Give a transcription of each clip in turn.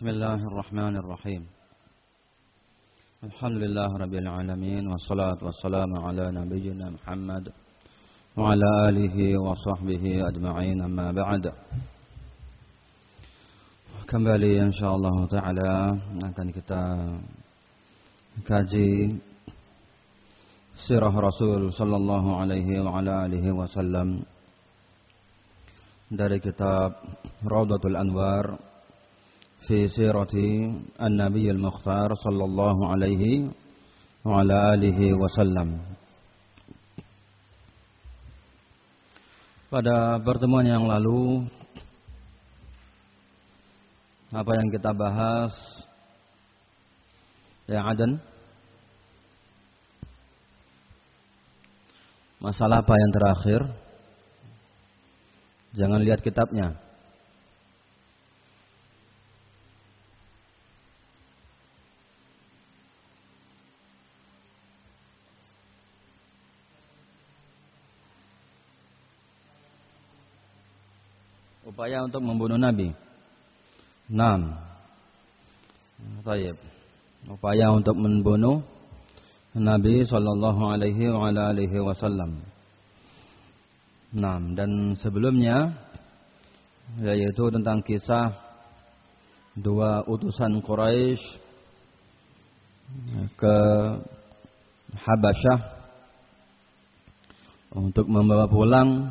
Bismillahirrahmanirrahim. Alhamdulillah rabbil alamin wassalatu wassalamu ala nabiyyina Muhammad wa ala alihi wa sahbihi ajma'in, amma ba'd. Kembali insyaallah taala akan kita kaji sirah Rasul sallallahu alaihi wa ala alihi wasallam dari kitab Rawdatul Anwar fi sirati an-nabiy al-mukhtar sallallahu alaihi wa ala alihi wasallam. Pada pertemuan yang lalu, apa yang kita bahas yang Adan? Masalah apa yang terakhir? Jangan lihat kitabnya. Upaya untuk membunuh Nabi. 6. Baik. Upaya untuk membunuh Nabi sallallahu alaihi wa ala alihi wasallam. 6. Dan sebelumnya yaitu tentang kisah dua utusan Quraisy ke Habasyah untuk membawa pulang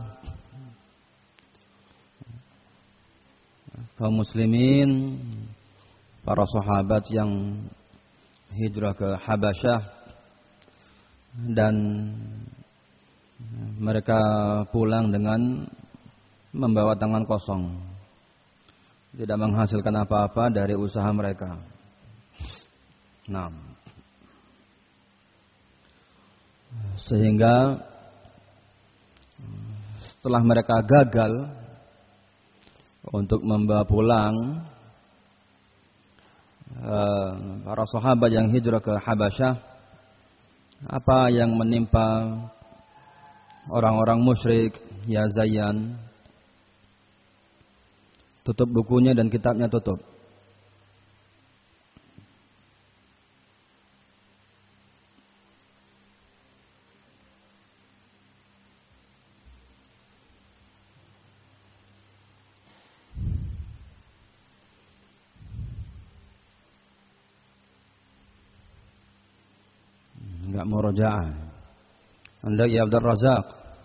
kaum muslimin, para sahabat yang hijrah ke Habasyah, dan mereka pulang dengan membawa tangan kosong, tidak menghasilkan apa-apa dari usaha mereka. Nah, sehingga setelah mereka gagal untuk membawa pulang para sahabat yang hijrah ke Habasyah, apa yang menimpa orang-orang musyrik? Ya Zayyan, tutup bukunya dan kitabnya tutup. Enggak murojaah. Anda ya Abdul Razak,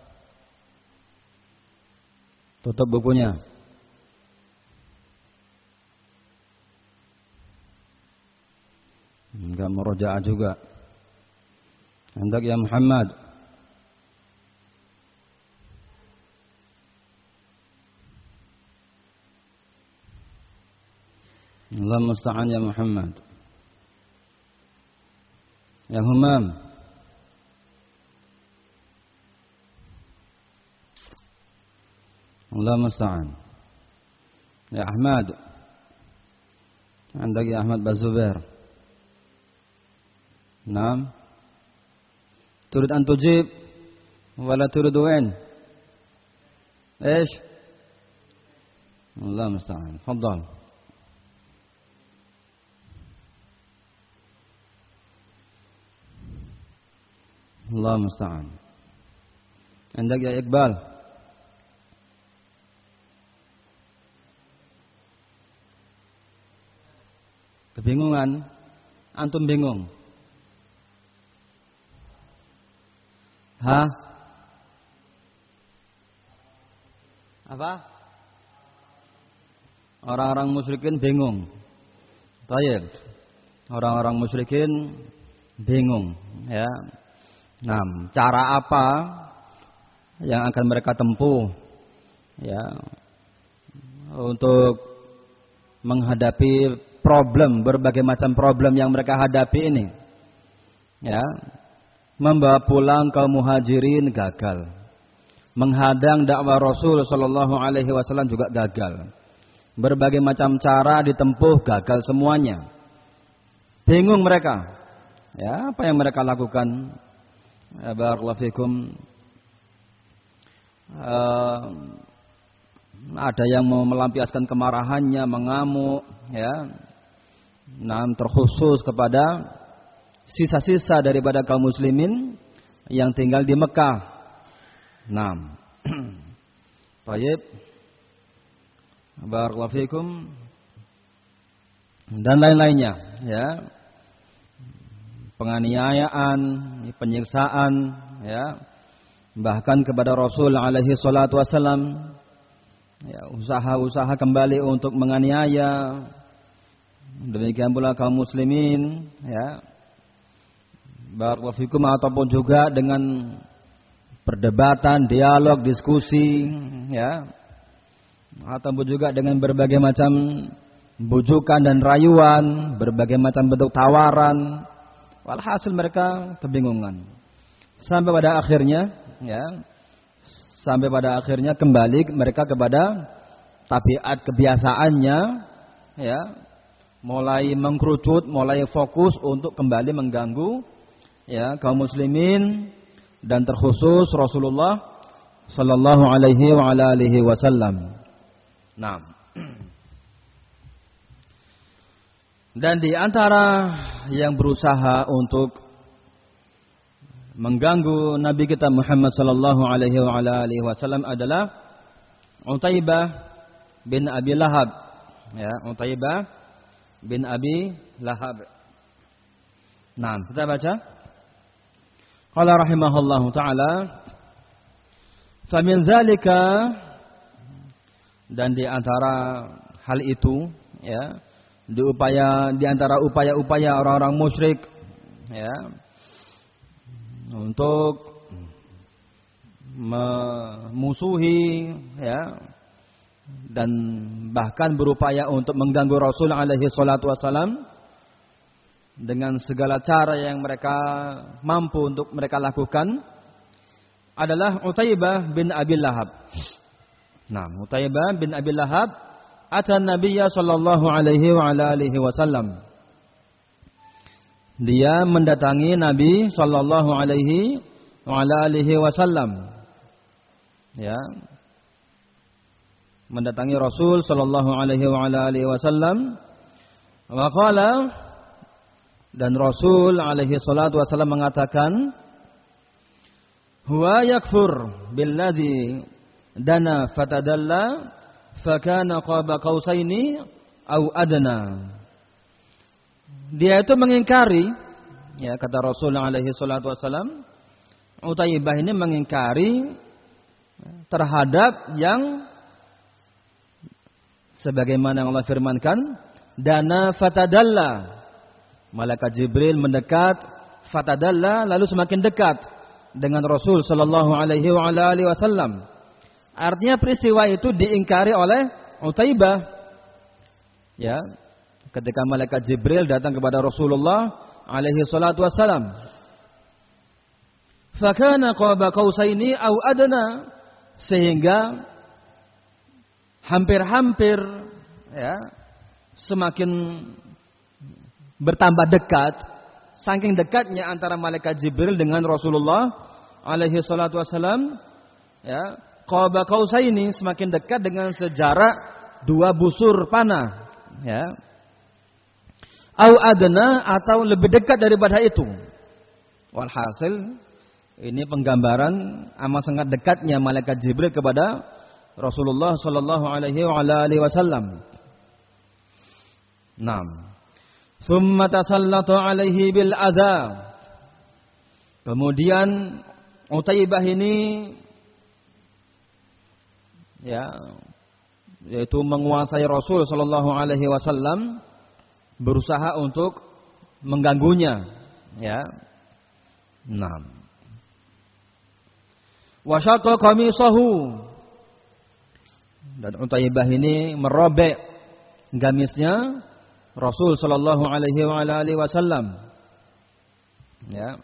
tutup bukunya. Enggak murojaah juga. Anda ya Muhammad, Allah musta'an ya Muhammad. Ya Humam, Allah musta'an. Ya Ahmad, Anda ya Ahmad Bazubair. Naam. Turid an tujib wala turid wain? ايش؟ الله المستعان. تفضل. الله المستعان. عندك يا إقبال؟ Kebingungan? Antum bingung? Hah? Apa? Orang-orang musyrikin bingung. Baik. Orang-orang musyrikin bingung, ya. Nah, cara apa yang akan mereka tempuh, ya, untuk menghadapi berbagai macam problem yang mereka hadapi ini, ya. Membawa pulang kaum muhajirin gagal, menghadang dakwah Rasul sallallahu alaihi wasallam juga gagal, berbagai macam cara ditempuh gagal semuanya. Bingung mereka, ya, apa yang mereka lakukan? Barakallahu fikum. Ada yang mau melampiaskan kemarahannya, mengamuk, ya, terkhusus kepada sisa-sisa daripada kaum muslimin yang tinggal di Mekah. Baik. Barakallahu fikum. Dan lain-lainnya, ya. Penganiayaan, penyiksaan, ya. Bahkan kepada Rasul alaihi salatu wasallam, ya, usaha-usaha kembali untuk menganiaya. Demikian pula kaum muslimin, ya. Barakallahu fikum, ataupun juga dengan perdebatan, dialog, diskusi, ya. Ataupun juga dengan berbagai macam bujukan dan rayuan, berbagai macam bentuk tawaran. Walhasil mereka kebingungan. Sampai pada akhirnya, ya, kembali mereka kepada tabiat kebiasaannya, ya, mulai mengkerucut, mulai fokus untuk kembali mengganggu, ya, kaum muslimin dan terkhusus Rasulullah sallallahu alaihi wa ala alihi wasallam. Dan di antara yang berusaha untuk mengganggu Nabi kita Muhammad sallallahu alaihi wa ala alihi wasallam adalah Utaibah bin Abi Lahab. Ya, Utaibah bin Abi Lahab. Kita baca. Qala rahimahullahu taala, fa min dzalika, dan di antara hal itu, ya, di antara upaya-upaya orang-orang musyrik, ya, untuk memusuhi, ya, dan bahkan berupaya untuk mengganggu Rasul alaihi salatu wasalam dengan segala cara yang mereka mampu untuk mereka lakukan, adalah Utaibah bin Abi Lahab. Utaibah bin Abi Lahab atan Nabiyya sallallahu alaihi wa ala alihi wasallam. Dia mendatangi Nabi sallallahu alaihi wa ala alihi wasallam. Ya. Mendatangi Rasul sallallahu alaihi wa ala alihi wasallam. Wa qala, dan Rasul alaihi salatu wasallam mengatakan, huwa yakfur billadzi dana fatadalla fakana qaba qausaini au adna. Dia itu mengingkari, ya, kata Rasul alaihi salatu wasallam, Utaibah ini mengingkari terhadap yang sebagaimana yang Allah firmankan, dana fatadalla. Malaikat Jibril mendekat, fatadalla, lalu semakin dekat dengan Rasul sallallahu alaihi wa alihi wasallam. Artinya peristiwa itu diingkari oleh Utaibah. Ya, ketika malaikat Jibril datang kepada Rasulullah alaihi salatu wasallam. Fakana qaba qausaini au adna, sehingga hampir-hampir, ya, semakin bertambah dekat, saking dekatnya antara malaikat Jibril dengan Rasulullah alaihi salatu wasallam, ya, qaba qausaini, semakin dekat dengan sejarak 2 busur panah, ya. Au adna, atau lebih dekat daripada itu. Walhasil ini penggambaran amat sangat dekatnya malaikat Jibril kepada Rasulullah sallallahu alaihi wa alihi wasallam. Summa tasallatu alaihi bil adza. Kemudian Utaibah ini, ya, yaitu menguasai Rasul sallallahu alaihi wasallam, berusaha untuk mengganggunya, ya. Wa syaqqa qamisahu, dan Utaibah ini merobek gamisnya Rasul sallallahu alaihi wa alihi wasallam. Ya.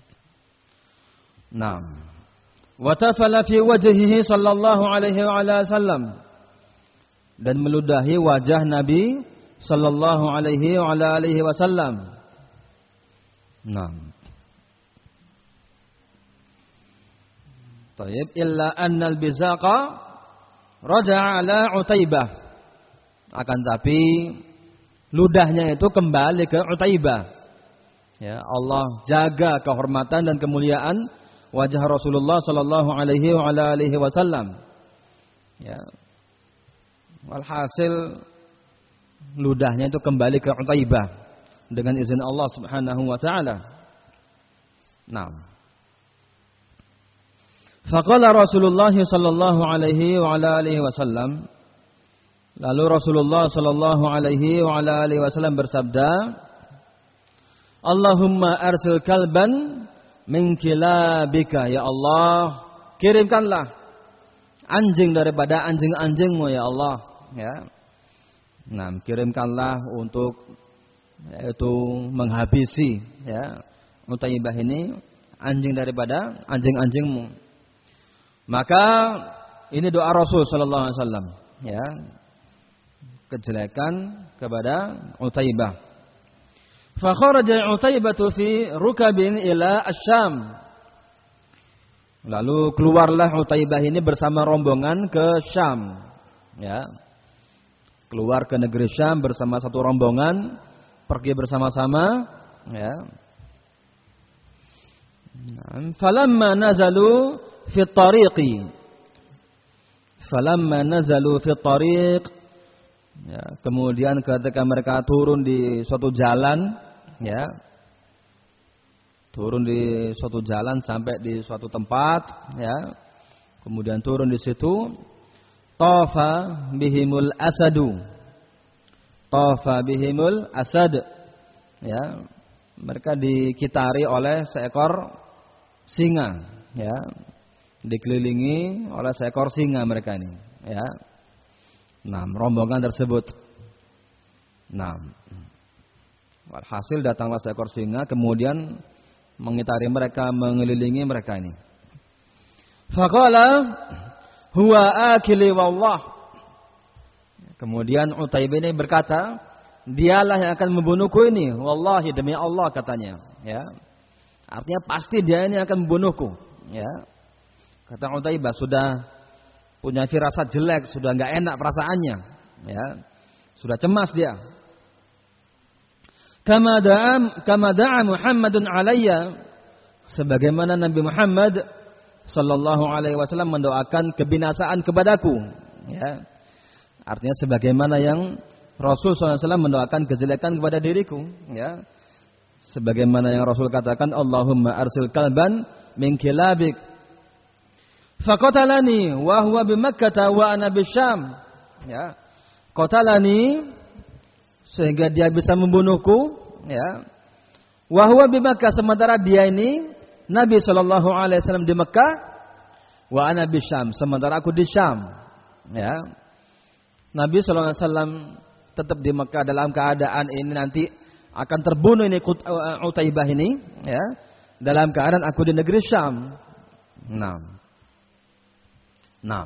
Wa tafala fi wajhihi sallallahu alaihi wa alihi wasallam, dan meludahi wajah Nabi sallallahu alaihi wa alihi wasallam. Tayyib, illa annal bizaqa raja'a ala Utaibah. Akan tapi ludahnya itu kembali ke Utaibah. Ya, Allah jaga kehormatan dan kemuliaan wajah Rasulullah sallallahu alaihi wasallam. Ya. Walhasil ludahnya itu kembali ke Utaibah dengan izin Allah Subhanahu wa taala. Naam. Faqala Rasulullah sallallahu alaihi wasallam, lalu Rasulullah sallallahu alaihi wasallam bersabda, Allahumma arsil kalban min kilabika, ya Allah, kirimkanlah anjing daripada anjing-anjingmu ya Allah, ya. Nah, kirimkanlah untuk yaitu menghabisi ya Utaibah ini anjing daripada anjing-anjingmu. Maka ini doa Rasul sallallahu alaihi wasallam, ya. Kejelekan kepada Utaibah. Fa kharaja Utaibatu fi rukabin ila Asy-Syam. Lalu keluarlah Utaibah ini bersama rombongan ke Syam. Ya. Keluar ke negeri Syam bersama satu rombongan, pergi bersama-sama, ya. Falamma nazalu fi tariqi. Falamma nazalu fi tariq. Ya, kemudian ketika mereka turun di suatu jalan, ya, turun di suatu jalan sampai di suatu tempat, ya, kemudian turun di situ, tafa bihimul asadu, tafa bihimul asad, ya, mereka dikitari oleh seekor singa, ya, dikelilingi oleh seekor singa mereka ini, ya. Nah, rombongan tersebut. Nah, walhasil datanglah seekor singa kemudian mengitari mereka, mengelilingi mereka ini. Faqala huwa akili wallah. Kemudian Utaibah ini berkata, dialah yang akan membunuhku ini, wallahi, demi Allah, katanya, ya. Artinya pasti dia ini akan membunuhku, ya. Kata Utaibah, sudah punya firasat jelek, sudah enggak enak perasaannya, ya. Sudah cemas dia. Kama da'a Muhammadun alayya, sebagaimana Nabi Muhammad sallallahu alaihi wasallam mendoakan kebinasaan kepadaku, ya. Artinya sebagaimana yang Rasul sallallahu alaihi wasallam mendoakan kejelekan kepada diriku, ya. Sebagaimana yang Rasul katakan, Allahumma arsil kalban min kilabik. Faqatalani wa huwa bi Makkah wa ana bi Syam. Ya. Qatalani sehingga dia bisa membunuhku, ya. Wa huwa bi Makkah, sementara dia ini Nabi sallallahu alaihi wasallam di Mekah, wa ana bi Syam, sementara aku di Syam, ya. Nabi sallallahu alaihi wasallam tetap di Mekah dalam keadaan ini nanti akan terbunuh ini Utaibah ini, ya. Dalam keadaan aku di negeri Syam. Nah,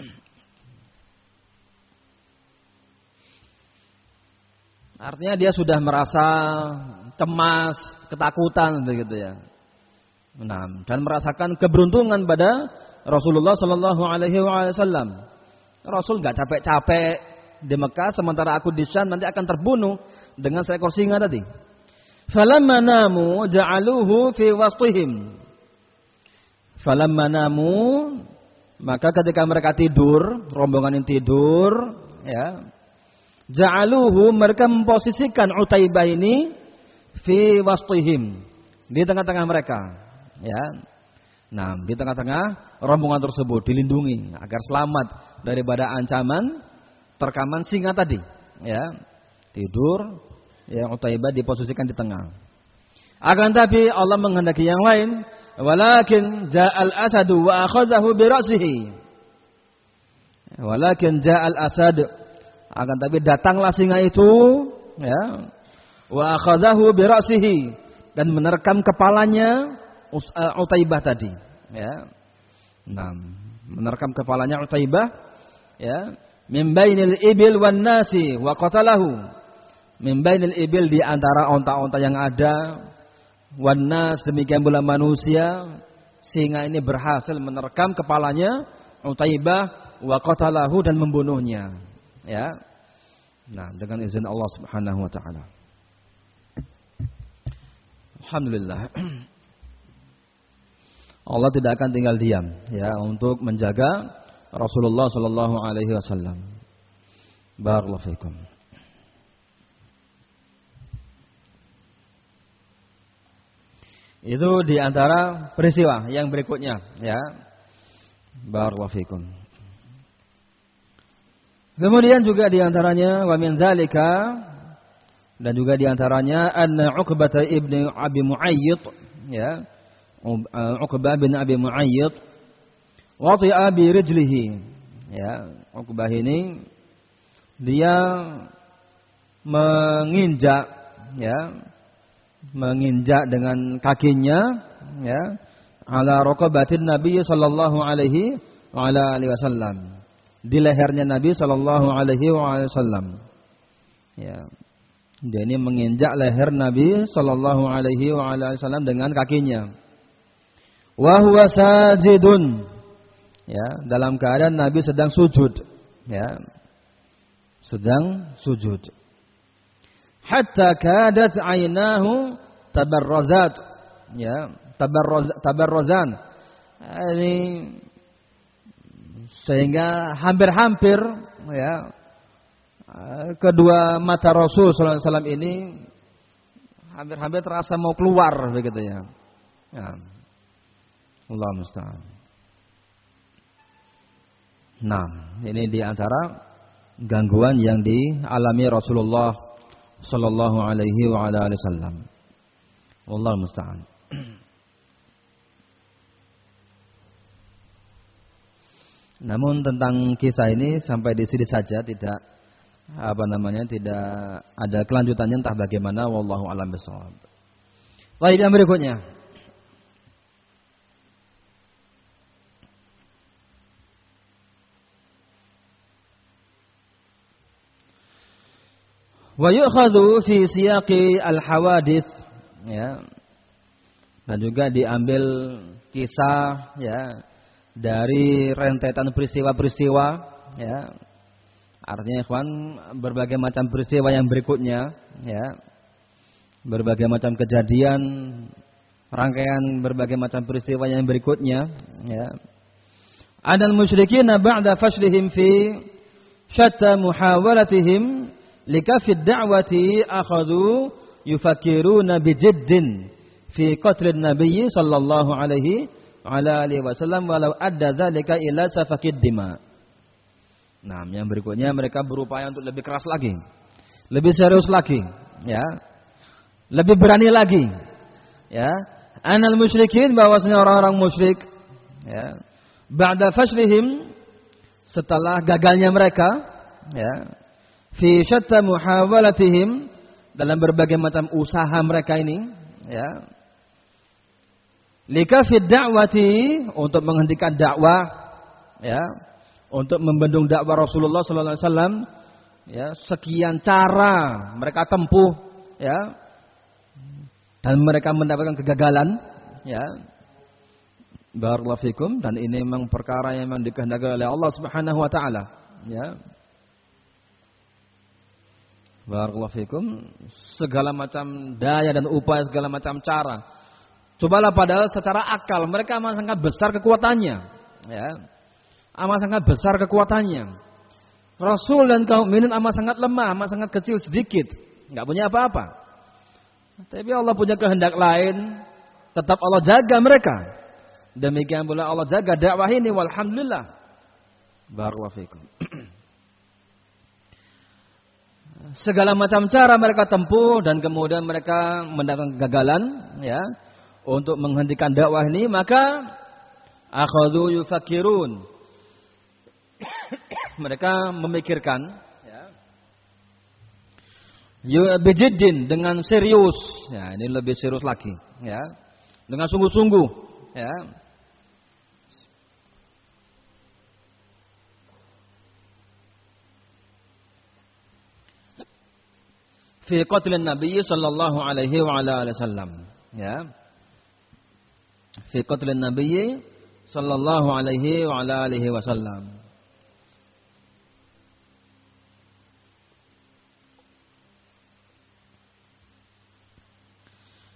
artinya dia sudah merasa cemas, ketakutan, begitu ya. Nah, dan merasakan keberuntungan pada Rasulullah Sallallahu Alaihi Wasallam. Rasul nggak capek-capek di Mekah, sementara aku di Syam nanti akan terbunuh dengan seekor singa tadi. Falamma namu ja'aluhu fi wastihim. Falamma namu, maka ketika mereka tidur, rombongan yang tidur, ya, ja'aluhu, mereka memposisikan Utaibah ini fi wastihim, di tengah-tengah mereka, ya. Nah, di tengah-tengah rombongan tersebut dilindungi agar selamat daripada ancaman terkaman singa tadi, ya. Tidur, ya, Utaibah diposisikan di tengah. Akan tapi Allah menghendaki yang lain. Walakin ja'al asadu wa akhadhahu bi ra'sihi. Walakin ja'al asad, akan tapi datanglah singa itu, ya, wa akhadhahu bi ra'sihi, dan menerkam kepalanya Utaibah tadi, ya. Nah, menerkam kepalanya Utaibah, ya, min bainil ibil wan nasi wa qatalahu. Min bainil ibil, di antara onta-onta yang ada, wanas, demikian pula manusia, singa ini berhasil menerkam kepalanya Utaibah wa qatalahu, dan membunuhnya, ya. Nah, dengan izin Allah Subhanahu wa taala. Alhamdulillah. Allah tidak akan tinggal diam ya untuk menjaga Rasulullah sallallahu alaihi wasallam. Barakallahu fikum. Itu di antara peristiwa yang berikutnya ya. Barakallahu fikum. Kemudian juga di antaranya wa min zalika, dan juga di antaranya anna Uqbah ibn Abi Mu'ayyid ya. Uqbah bin Abi Mu'ayyid wati'a bi rijlihi ya. Uqbah ini dia menginjak ya, menginjak dengan kakinya ya ala raqabatin Nabi sallallahu alaihi wa ala alihi wasallam, di lehernya Nabi sallallahu alaihi wasallam ya. Dia ini menginjak leher Nabi sallallahu alaihi wasallam dengan kakinya. Wa huwa sajidun ya, dalam keadaan Nabi sedang sujud ya, sedang sujud. Hatta kadat aynahu tabarrazat ya, tabarrazan. Ini sehingga hampir-hampir ya kedua mata Rasul sallallahu alaihi wasallam ini hampir-hampir terasa mau keluar begitu ya. Ya. Allah musta'an. Nah, ini di antara gangguan yang dialami Rasulullah sallallahu alaihi wa ala alihi wasallam. Wallahu musta'an. Namun tentang kisah ini sampai di sini saja, tidak tidak ada kelanjutannya, entah bagaimana, wallahu a'lam bishawab. Baik, yang berikutnya. Wa yu'khadhu fi siyaqi al-hawadits ya. Dan juga diambil kisah ya dari rentetan peristiwa-peristiwa ya. Artinya ikhwan, berbagai macam peristiwa yang berikutnya ya. Berbagai macam kejadian, rangkaian berbagai macam peristiwa yang berikutnya ya. Adal musyrikin ba'da fashlihim fi syatta muhawalatihim likafid da'wati akhadhu yufakkiruna bijiddin fi qatlin nabiyyi sallallahu alaihi ala alihi wasallam walau adda dzalika ila safakid dima. Nah, yang berikutnya mereka berupaya untuk lebih keras lagi, lebih serius lagi, ya, lebih berani lagi, ya. Anal musyrikin, bahwasanya orang-orang musyrik, ya, ba'da fashlihim, setelah gagalnya mereka, ya, fi syatta muhawalatihim, dalam berbagai macam usaha mereka ini ya, likafid da'wati, untuk menghentikan dakwah ya, untuk membendung dakwah Rasulullah sallallahu alaihi wasallam ya, sekian cara mereka tempuh ya, dan mereka mendapatkan kegagalan ya. Barakallahu fikum. Dan ini memang perkara yang memang dikehendaki oleh Allah Subhanahu wa taala ya. Barakallahu fikum. Segala macam daya dan upaya, segala macam cara. Cobalah, padahal secara akal mereka amat sangat besar kekuatannya, ya. Amat sangat besar kekuatannya. Rasul dan kaum mukminin amat sangat lemah, amat sangat kecil sedikit, enggak punya apa-apa. Tapi Allah punya kehendak lain, tetap Allah jaga mereka. Demikian pula Allah jaga dakwah ini, walhamdulillah. Barakallahu fikum. Segala macam cara mereka tempuh dan kemudian mereka mendapatkan kegagalan ya, untuk menghentikan dakwah ini, maka akhadhu yufakkirun, mereka memikirkan ya, bijiddin, dengan serius ya, ini lebih serius lagi ya, dengan sungguh-sungguh ya, fi qatlin Nabi sallallahu alaihi wa ala alihi wasallam ya, fi qatlin Nabi sallallahu alaihi wa ala alihi wasallam.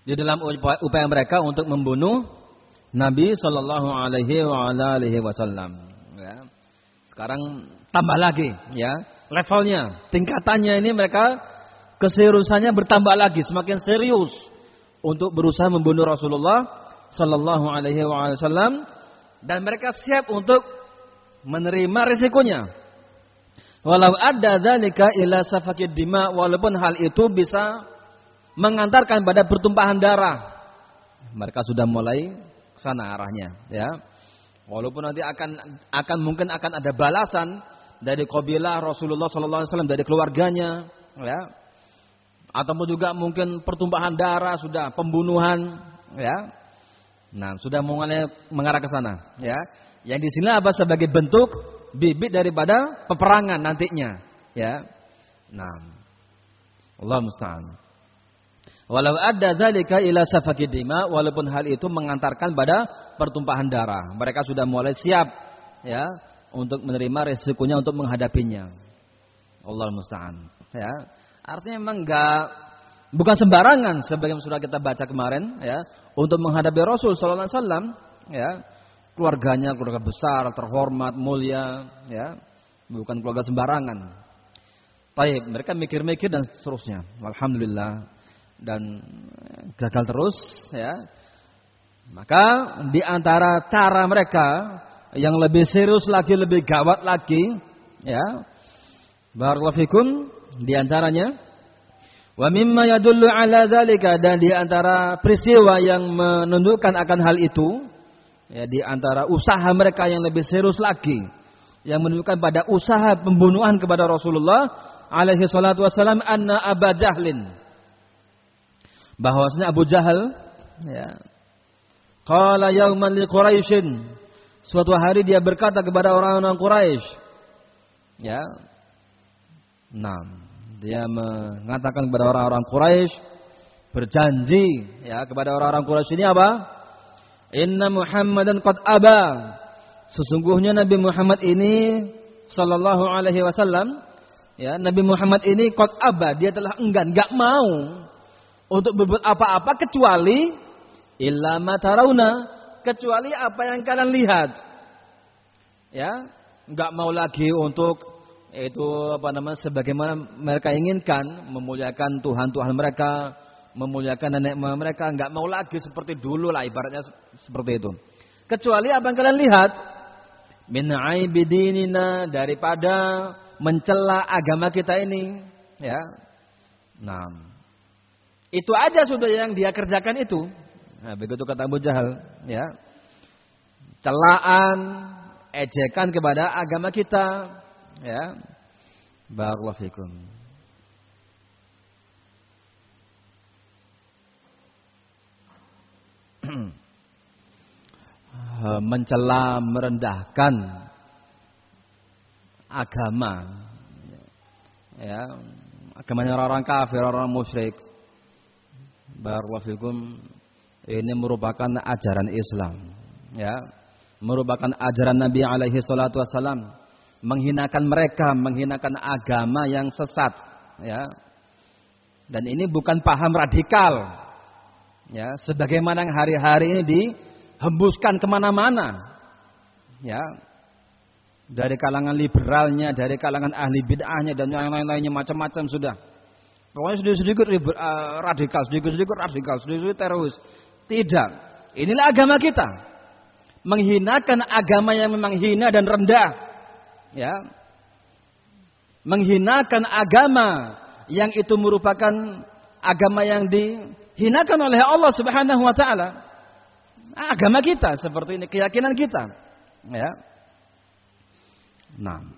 di dalam upaya mereka untuk membunuh Nabi Shallallahu Alaihi Wasallam. Ya. Sekarang tambah lagi, ya levelnya, tingkatannya ini mereka keseriusannya bertambah lagi, semakin serius untuk berusaha membunuh Rasulullah Shallallahu Alaihi Wasallam, dan mereka siap untuk menerima risikonya. Walau ada dzalika ila safakid dima, walaupun hal itu bisa mengantarkan pada pertumpahan darah. Mereka sudah mulai ke sana arahnya, ya. Walaupun nanti mungkin akan ada balasan dari kabilah Rasulullah sallallahu alaihi wasallam, dari keluarganya, ya. Ataupun juga mungkin pertumpahan darah, sudah pembunuhan, ya. Nah, sudah mulai mengarah ke sana, ya. Yang di sini apa sebagai bentuk bibit daripada peperangan nantinya, ya. Nah, Allah musta'an. Walau ada dzalika ila safakid dima, walaupun hal itu mengantarkan pada pertumpahan darah, mereka sudah mulai siap, ya, untuk menerima resikonya, untuk menghadapinya. Allah musta'an, ya. Artinya memang bukan sembarangan sebagaimana sudah kita baca kemarin, ya, untuk menghadapi Rasul sallallahu alaihi wasallam, ya. Keluarganya keluarga besar, terhormat, mulia, ya. Bukan keluarga sembarangan. Baik, mereka mikir-mikir dan seterusnya. Alhamdulillah. Dan gagal terus, ya. Maka di antara cara mereka yang lebih serius lagi, lebih gawat lagi, ya, barakallahu fikum, di antaranya wa mimma yadullu ala dzalika, dan di antara peristiwa yang menunjukkan akan hal itu, ya, di antara usaha mereka yang lebih serius lagi, yang menunjukkan pada usaha pembunuhan kepada Rasulullah alaihi salatu wasallam, anna Aba Jahlin, bahwasanya Abu Jahal, ya, qala yauman li Quraisyin, suatu hari dia berkata kepada orang-orang Quraisy, ya. Nah, dia mengatakan kepada orang-orang Quraisy, berjanji, ya, kepada orang-orang Quraisy ini apa? Inna Muhammadan qad aba, sesungguhnya Nabi Muhammad ini sallallahu alaihi wasallam, ya, Nabi Muhammad ini qad aba, dia telah enggan, enggak mau untuk berbuat apa-apa kecuali illa ma tarawna, kecuali apa yang kalian lihat. Ya, enggak mau lagi untuk itu sebagaimana mereka inginkan, memuliakan Tuhan-Tuhan mereka, memuliakan nenek moyang mereka, enggak mau lagi seperti dulu lah, ibaratnya seperti itu. Kecuali apa yang kalian lihat, min aibi dinina, daripada mencela agama kita ini, ya. Nah, itu aja sudah yang dia kerjakan itu. Nah, begitu kata Abu Jahal, ya. Celaan, ejekan kepada agama kita, ya. Barakallahu fikum. Mencela, merendahkan agama, ya, agamanya orang kafir, orang musyrik. Barakallahu fikum, ini merupakan ajaran Islam, ya, merupakan ajaran Nabi alaihi salatu wasallam, menghinakan mereka, menghinakan agama yang sesat, ya. Dan ini bukan paham radikal, ya, sebagaimana yang hari-hari ini dihembuskan kemana-mana, ya, dari kalangan liberalnya, dari kalangan ahli bid'ahnya, dan yang lain-lainnya macam-macam sudah. Pokoknya sedikit-sedikit radikal, sedikit-sedikit radikal, sedikit-sedikit teroris. Tidak. Inilah agama kita. Menghinakan agama yang memang hina dan rendah, ya. Menghinakan agama yang itu merupakan agama yang dihinakan oleh Allah Subhanahu wa taala. Agama kita seperti ini, keyakinan kita, ya. Nah,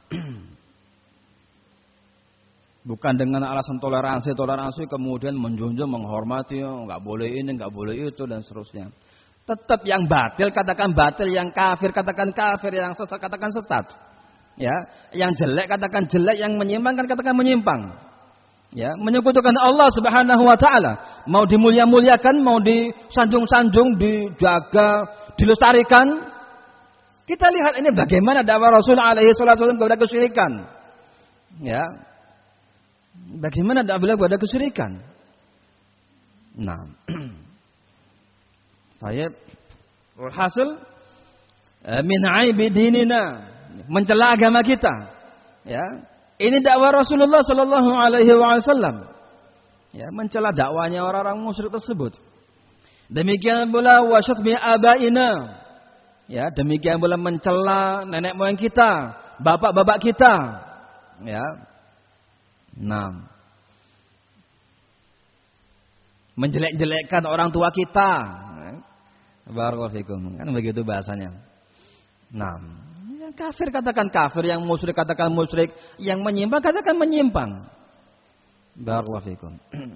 bukan dengan alasan toleransi kemudian menjunjung, menghormati, nggak boleh ini, nggak boleh itu, dan seterusnya. Tetap yang batil katakan batil, yang kafir katakan kafir, yang sesat katakan sesat, ya. Yang jelek katakan jelek, yang menyimpang katakan menyimpang, ya. Menyekutukan Allah Subhanahu wa taala, mau dimulia-muliakan, mau disanjung-sanjung, dijaga, dilestarikan. Kita lihat ini bagaimana dakwah Rasul alaihi salatu wasallam kepada kesyirikan, ya. Bagaimana dakwah kepada kesyirikan. Nah, Baik. Hasil min aibi dinina, mencela agama kita. Ya. Ini dakwah Rasulullah sallallahu alaihi wasallam. Ya, mencela dakwanya orang-orang musyrik tersebut. Demikian pula wasyatmi abaina. Ya, demikian pula mencela nenek moyang kita, bapak-bapak kita. Ya. 6. Menjelek-jelekkan orang tua kita. Barakallahu fikum. Kan begitu bahasanya. 6. Yang kafir katakan kafir, yang musyrik katakan musyrik, yang menyimpang katakan menyimpang. Barakallahu fikum.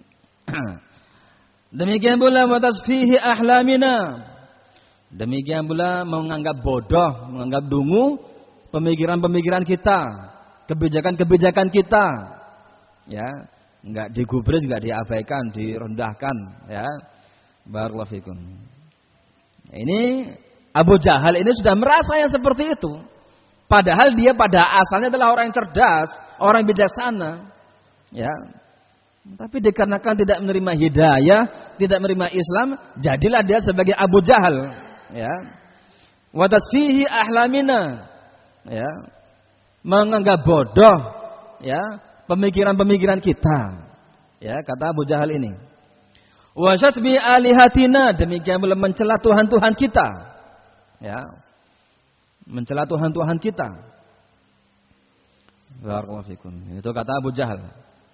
Demikian pula wa tasfihi ahlamina. Demikian pula menganggap bodoh, menganggap dungu pemikiran-pemikiran kita, kebijakan-kebijakan kita. Ya, enggak digubris, enggak diabaikan, direndahkan, ya. Barakallahu fikum. Ini Abu Jahal ini sudah merasa yang seperti itu. Padahal dia pada asalnya adalah orang yang cerdas, orang yang bijaksana. Ya. Tapi dikarenakan tidak menerima hidayah, tidak menerima Islam, jadilah dia sebagai Abu Jahal. Ya. Wa tasfihi ahlamina. Ya. Menganggap bodoh, ya, pemikiran-pemikiran kita. Ya, kata Abu Jahal ini. Wa syatbi alihatina, demikian pula mencela Tuhan-Tuhan kita. Ya. Mencela Tuhan-Tuhan kita. Barakallahu fikum. Itu kata Abu Jahal.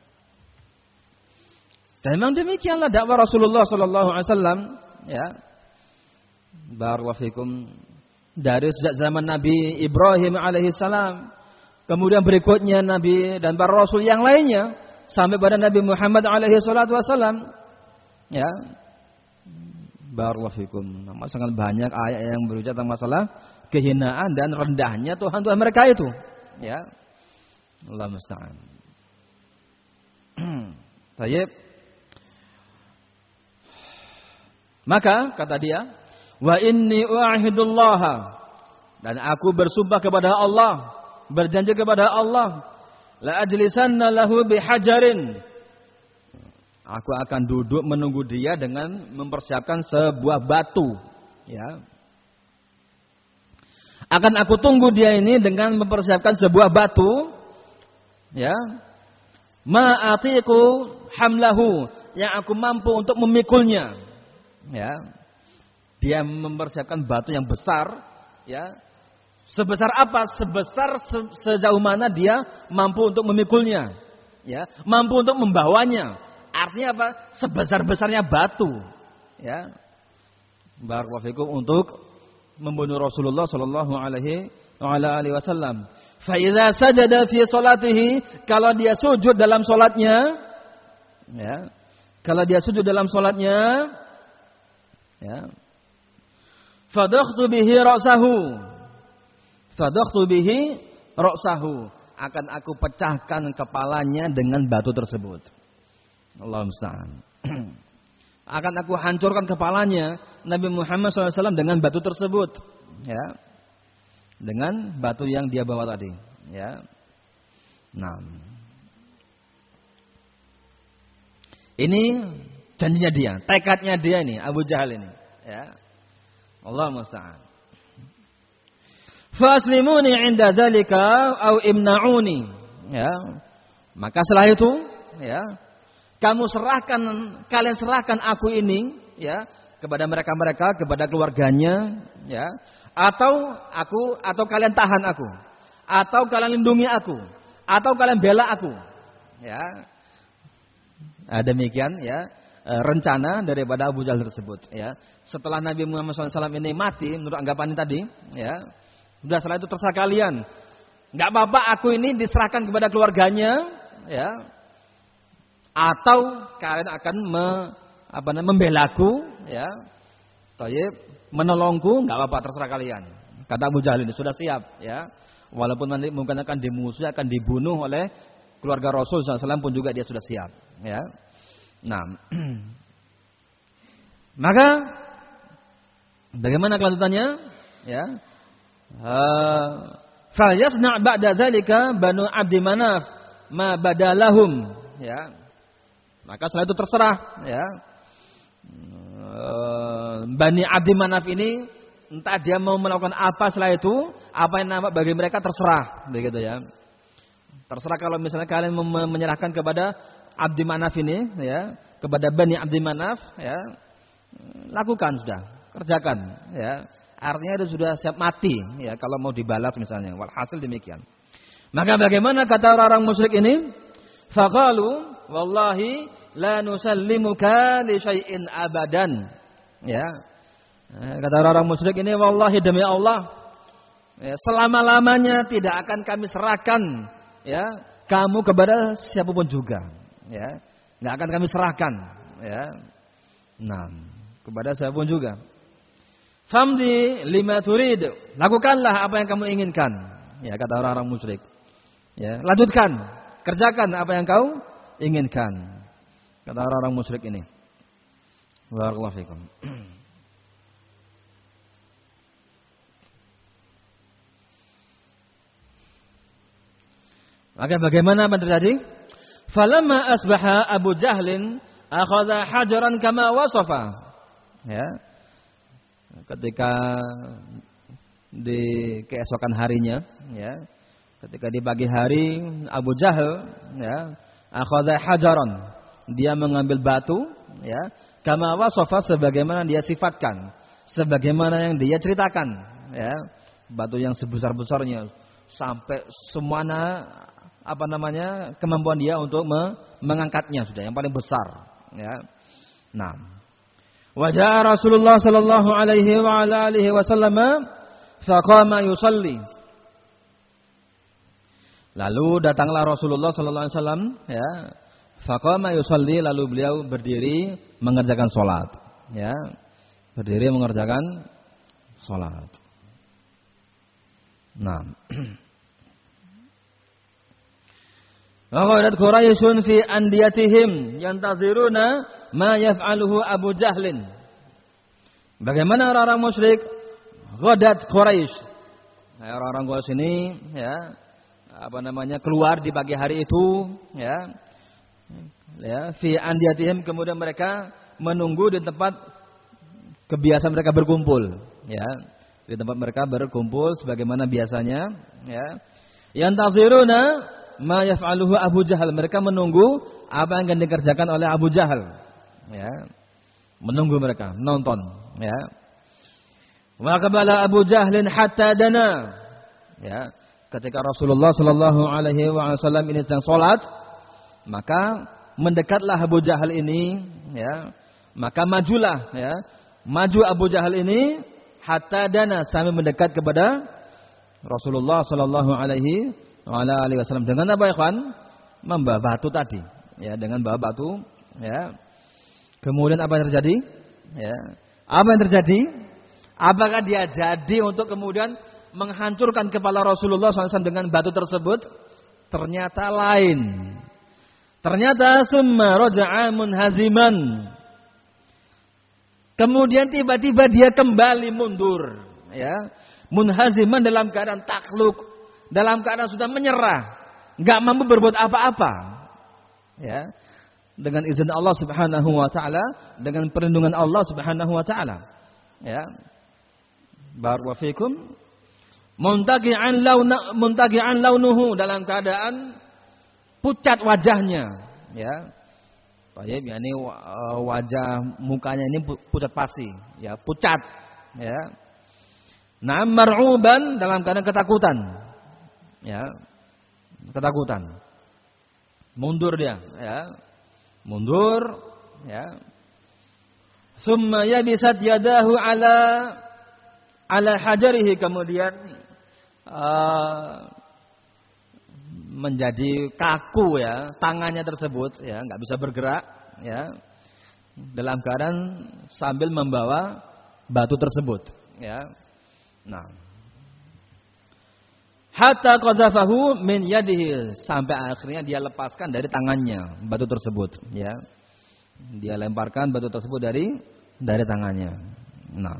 Dan memang demikianlah dakwah Rasulullah sallallahu alaihi wasallam, ya. Barakallahu fikum. Dari sejak zaman Nabi Ibrahim alaihi salam, kemudian berikutnya Nabi dan para rasul yang lainnya sampai pada Nabi Muhammad alaihi salatu wasallam. Ya. Barakallahu fikum. Sangat banyak ayat yang berbicara tentang masalah kehinaan dan rendahnya Tuhan-Tuhan mereka itu. Ya. Allah musta'an. Baik. Maka kata dia, wa inni u'ahidullah, dan aku bersumpah kepada Allah, berjanji kepada Allah, la ajlisanna lahu bihajarin, aku akan duduk menunggu dia dengan mempersiapkan sebuah batu. Ya. Akan aku tunggu dia ini dengan mempersiapkan sebuah batu. Ya. Ma'atiku hamlahu, yang aku mampu untuk memikulnya. Ya. Dia mempersiapkan batu yang besar. Ya. Sebesar apa? Sebesar sejauh mana dia mampu untuk memikulnya. Ya. Mampu untuk membawanya. Artinya apa? Sebesar-besarnya batu. Ya. Barakallahu fikum, untuk membunuh Rasulullah sallallahu alaihi wasallam. Fa idza sajada fi salatihi, kalau dia sujud dalam salatnya, ya. Kalau dia sujud dalam salatnya, ya. Fadakhtu bihi ra'sahu. Fadakhtu bihi ra'sahu. Akan aku pecahkan kepalanya dengan batu tersebut. Allah musta'an. Akan aku hancurkan kepalanya Nabi Muhammad SAW dengan batu tersebut, ya, dengan batu yang dia bawa tadi, ya. Nah, ini janjinya dia, tekadnya dia ini, Abu Jahal ini, ya. Allah musta'an. Faslimuni 'inda dzalika au imna'uni, ya. Maka setelah itu, ya, kalian serahkan aku ini, ya, kepada mereka, kepada keluarganya, ya, atau kalian tahan aku, atau kalian lindungi aku, atau kalian bela aku, ya. Demikian, ya, rencana daripada Abu Jahal tersebut, ya. Setelah Nabi Muhammad SAW ini mati, menurut anggapan ini tadi, ya, sudah, setelah itu terserah kalian, nggak apa-apa aku ini diserahkan kepada keluarganya, ya. Atau kalian akan membelaku, ya, menolongku, nggak apa-apa, terserah kalian. Kata Abu Jahal ini sudah siap, ya, walaupun nanti mungkin akan dimusuhi, akan dibunuh oleh keluarga Rasul SAW pun juga dia sudah siap, ya. Nah, maka bagaimana kelanjutannya, ya? Falyasna' ba'da dzalika Banu Abdi Manaf ma badalahum, ya. Maka setelah itu terserah, ya, Bani Abdi Manaf ini entah dia mau melakukan apa setelah itu, apa yang nampak bagi mereka terserah, begitu ya. Terserah kalau misalnya kalian menyerahkan kepada Abdi Manaf ini, ya, kepada Bani Abdi Manaf, ya, lakukan sudah, kerjakan, ya. Artinya itu sudah siap mati, ya, kalau mau dibalas misalnya. Walhasil demikian. Maka bagaimana kata orang-orang musyrik ini? Faqalu wallahi la nusallimuka li syai'in abadan. Ya. Kata orang-orang musyrik ini, wallahi demi Allah, ya, selama-lamanya tidak akan kami serahkan, ya, kamu kepada siapapun juga, ya. Enggak akan kami serahkan, ya. Nah, kepada siapapun juga. Famdi lima turid, lakukanlah apa yang kamu inginkan, ya, kata orang-orang musyrik. Ya, lanjutkan, kerjakan apa yang kau inginkan, kata orang-orang musyrik ini. Barakallahu fikum. Maka bagaimana apa terjadi? Falamma asbaha Abu Jahlin akhadha hajaran kama wasafa. Ya. Ketika di keesokan harinya, ya, ketika di pagi hari Abu Jahal, ya, akhadha hajaran, dia mengambil batu, ya, kama wasafa, sebagaimana dia sifatkan, sebagaimana yang dia ceritakan, ya, batu yang sebesar-besarnya sampai semuanya apa namanya kemampuan dia untuk mengangkatnya sudah yang paling besar, ya. Nah, wajah Rasulullah sallallahu alaihi wa ala alihi wasallam faqama yusalli. Lalu datanglah Rasulullah sallallahu alaihi wasallam, ya. Faqama yusalli, lalu beliau berdiri mengerjakan salat, ya. Berdiri mengerjakan salat. Nah. Waqalat Quraisyun fi andiyatihim yantaziruna ma yaf'aluhu Abu Jahlin. Bagaimana orang-orang musyrik? Ghadat Quraisy. Orang-orang Quraisy ini, ya, apa namanya, keluar di pagi hari itu, ya. Ya, fi andiyatihim, kemudian mereka menunggu di tempat kebiasaan mereka berkumpul, ya. Di tempat mereka berkumpul sebagaimana biasanya, ya. Yantaziruna ma yaf'aluhu Abu Jahal, mereka menunggu apa yang akan dikerjakan oleh Abu Jahal, ya. Menunggu mereka, nonton, ya. Wa qabala Abu Jahlin hatta dana, ya. Ketika Rasulullah sallallahu alaihi wasallam ini sedang salat, maka mendekatlah Abu Jahal ini, ya. Maka majulah, ya. Maju Abu Jahal ini hatta dana, sampai mendekat kepada Rasulullah sallallahu alaihi wasallam. Dengan apa, ikhwan? Membawa batu tadi, ya, dengan bawa batu, ya. Kemudian apa yang terjadi? Ya. Apa yang terjadi? Apakah dia jadi untuk kemudian menghancurkan kepala Rasulullah SAW dengan batu tersebut? Ternyata lain. Ternyata summa raja'a munhaziman. Kemudian tiba-tiba dia kembali mundur, ya. Munhaziman, dalam keadaan takluk, dalam keadaan sudah menyerah, enggak mampu berbuat apa-apa, ya. Dengan izin Allah Subhanahu wa taala, dengan perlindungan Allah Subhanahu wa taala, ya. Barakallahu fikum. Muntaqi'an launuhu, dalam keadaan pucat wajahnya, ya. Baik, yakni wajah mukanya ini pucat pasi, ya, pucat, ya. Nah, mar'uban, dalam keadaan ketakutan, ya, ketakutan. Mundur dia, ya. Mundur, ya. Summa yabisat yadahu ala hajarihi, kemudian menjadi kaku, ya, tangannya tersebut, ya, enggak bisa bergerak, ya. Dalam keadaan sambil membawa batu tersebut, ya. Nah, hatta qadzafahu min yadihi, sampai akhirnya dia lepaskan dari tangannya batu tersebut, ya. Dia lemparkan batu tersebut dari tangannya. Nah,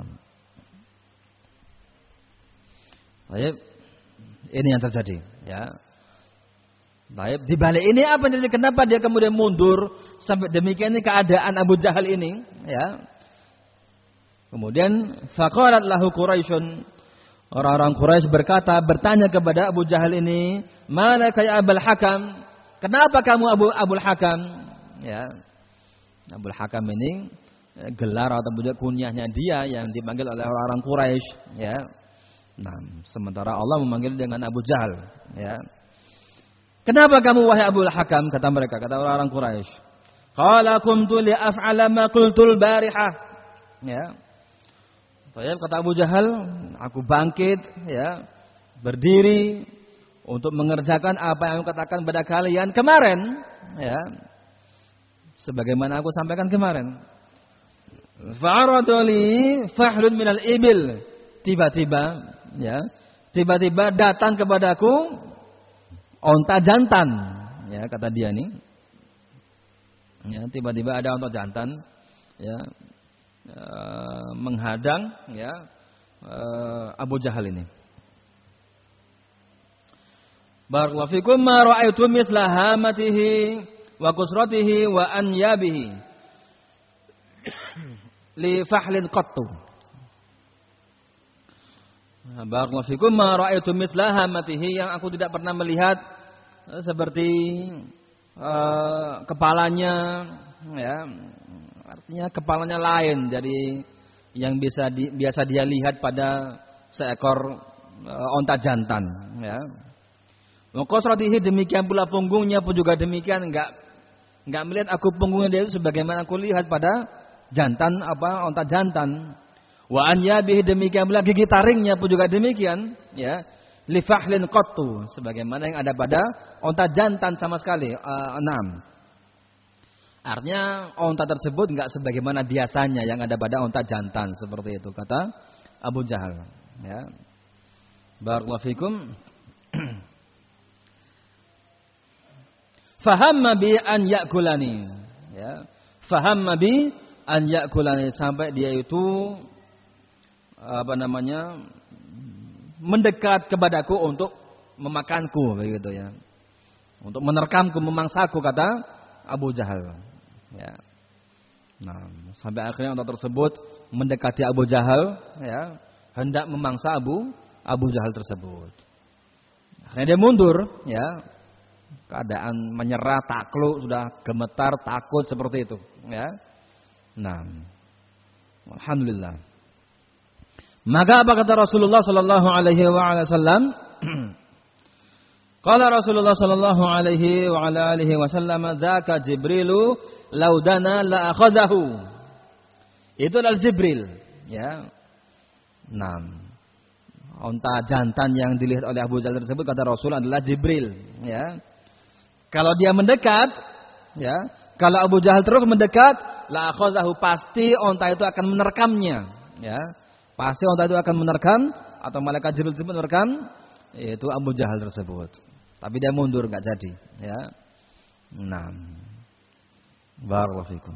baik, ini yang terjadi, ya. Baik, di balik ini apa yang terjadi? Kenapa dia kemudian mundur sampai demikian ini keadaan Abu Jahal ini, ya? Kemudian faqalat lahu Quraisyun, orang-orang Quraisy bertanya kepada Abu Jahal ini, "Malaka ya Abul Hakam? Kenapa kamu Abul Hakam?" Ya. Abul Hakam ini gelar atau juga kunyahnya dia yang dipanggil oleh orang-orang Quraisy, ya. Nah, sementara Allah memanggil dengan Abu Jahal, ya. "Kenapa kamu wahai Abul Hakam?" kata mereka, kata orang-orang Quraisy. "Qala qumtu li af'ala ma qultul barihah." Ya. Kata Abu Jahal, aku bangkit, ya, berdiri untuk mengerjakan apa yang aku katakan pada kalian kemarin, ya, sebagaimana aku sampaikan kemarin. Fa'araduli fahlun minal ibil. Tiba-tiba, ya, tiba-tiba datang kepadaku onta jantan, ya, kata dia nih. Ya, tiba-tiba ada onta jantan, ya, menghadang, ya, Abu Jahal ini. Barakallahu fikum, ma ra'aitu misla hamatihi wa qusratihi wa anyabihi li fahlin qattu. Barakallahu fikum, ma ra'aitu misla hamatihi, yang aku tidak pernah melihat seperti kepalanya, ya. Artinya kepalanya lain dari yang biasa dia lihat pada seekor onta jantan, ya. Qasratihi, demikian pula punggungnya pun juga demikian, enggak melihat aku punggungnya dia itu sebagaimana aku lihat pada jantan onta jantan. Wa anyabihi, demikian pula gigi taringnya pun juga demikian, ya. Li fahlin qattu, sebagaimana yang ada pada onta jantan sama sekali. 6. Artinya onta tersebut enggak sebagaimana biasanya yang ada pada onta jantan, seperti itu kata Abu Jahal, ya. Barakallahu fikum. Fahamma bi an yakulani, ya. Fahamma bi an yakulani, sampai dia itu mendekat kepadaku untuk memakanku, begitu, ya. Untuk menerkamku, memangsaku, kata Abu Jahal. Ya. Nah, sampai akhirnya onta tersebut mendekati Abu Jahal, ya, hendak memangsa Abu Jahal tersebut. Akhirnya dia mundur, ya. Keadaan menyerah, takluk, sudah gemetar, takut seperti itu, ya. Nah, alhamdulillah. Maka apa kata Rasulullah sallallahu alaihi wasallam? Qala Rasulullah sallallahu alaihi wa ala alihi wasallam, "Dzaka Jibrilu laudana la akhadhahu." Itu adalah Jibril, ya. Nah, onta jantan yang dilihat oleh Abu Jahal tersebut kata Rasul adalah Jibril, ya. Kalau dia mendekat, ya, kalau Abu Jahal terus mendekat, la akhadhahu, pasti onta itu akan menerkamnya, ya. Pasti onta itu akan menerkam, atau malaikat Jibril tersebut menerkam yaitu Abu Jahal tersebut. Tapi dia mundur, enggak jadi, ya. Nah, barakallahu fikum.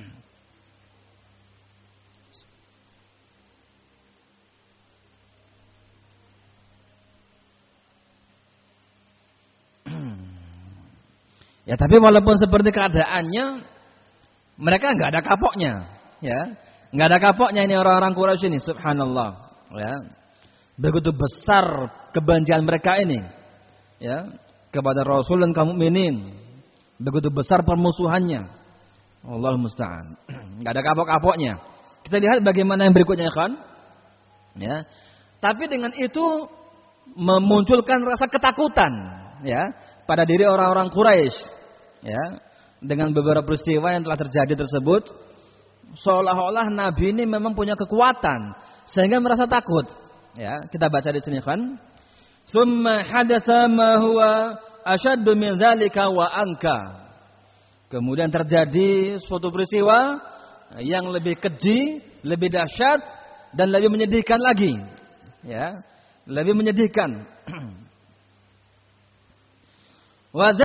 Ya, tapi walaupun seperti keadaannya, mereka enggak ada kapoknya, ya. Enggak ada kapoknya ini orang-orang Quraisy ini, subhanallah, ya. Begitu besar kebencian mereka ini, ya, kepada Rasul dan kaum mukminin. Begitu besar permusuhannya. Allahul musta'an. Enggak ada kapok-kapoknya. Kita lihat bagaimana yang berikutnya, kan? Ya. Tapi dengan itu memunculkan rasa ketakutan, ya, pada diri orang-orang Quraisy, ya. Dengan beberapa peristiwa yang telah terjadi tersebut, seolah-olah Nabi ini memang punya kekuatan sehingga merasa takut. Ya, kita baca di sini, kan? Tsumma hadatsa ma huwa ashaddu min dzalika wa anka. Kemudian terjadi suatu peristiwa yang lebih keji, lebih dahsyat dan lebih menyedihkan lagi. Ya, lebih menyedihkan. Wa